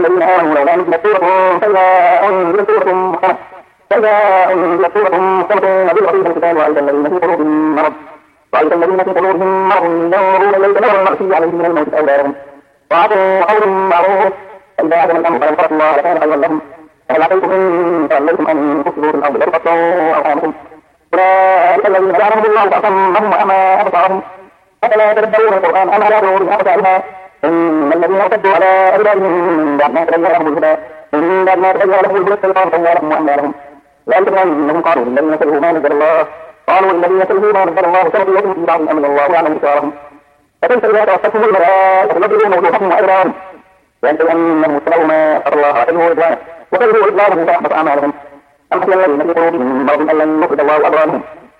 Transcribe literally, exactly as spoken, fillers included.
الذين آمنوا لولا نزلت سورة فإذا أنزلت سورة محكمة فإذا أنزلت سورة محكمة نزل فيها القتال وأيضا الذين في قلوبهم مرض وأيضا الذين في قلوبهم مرض ينظرون إليك نظر المغفي عليهم من الموت أولى لهم وأعطوا قول معروف فإذا عزم الأمر فإن صدقوا الله لكان خيرا لهم فهل عقلتم إن توليتم أن تفسدوا في الأرض لتقطعوا أرحامكم أولئك الذين جعلهم الله فأصمهم وأعمى أبصارهم أفلا يتدبرون القرآن أم على قلوب أقفالها إن الذين ارتدوا على أدبارهم من بعد ما تبين لهم الهدى من بعد ما تبين لهم الهدى استيقظوا أموالهم وأموالهم ذلك بأنهم قالوا للذين كرهوا ما نزل الله قالوا للذين كرهوا ما نزل الله سنطيعكم في بعض أمر الله ويعلم إسرارهم فكيف إذا توفتهم الملائكة يضربون وجوههم وأدبارهم وينتهي أنهم اتبعوا ما أمر الله وكرهوا رضوانه وكرهوا رضوانه فأحبط أعمالهم أم حسب الذين في قلوبهم مرض أن لن يخرج الله أضرارهم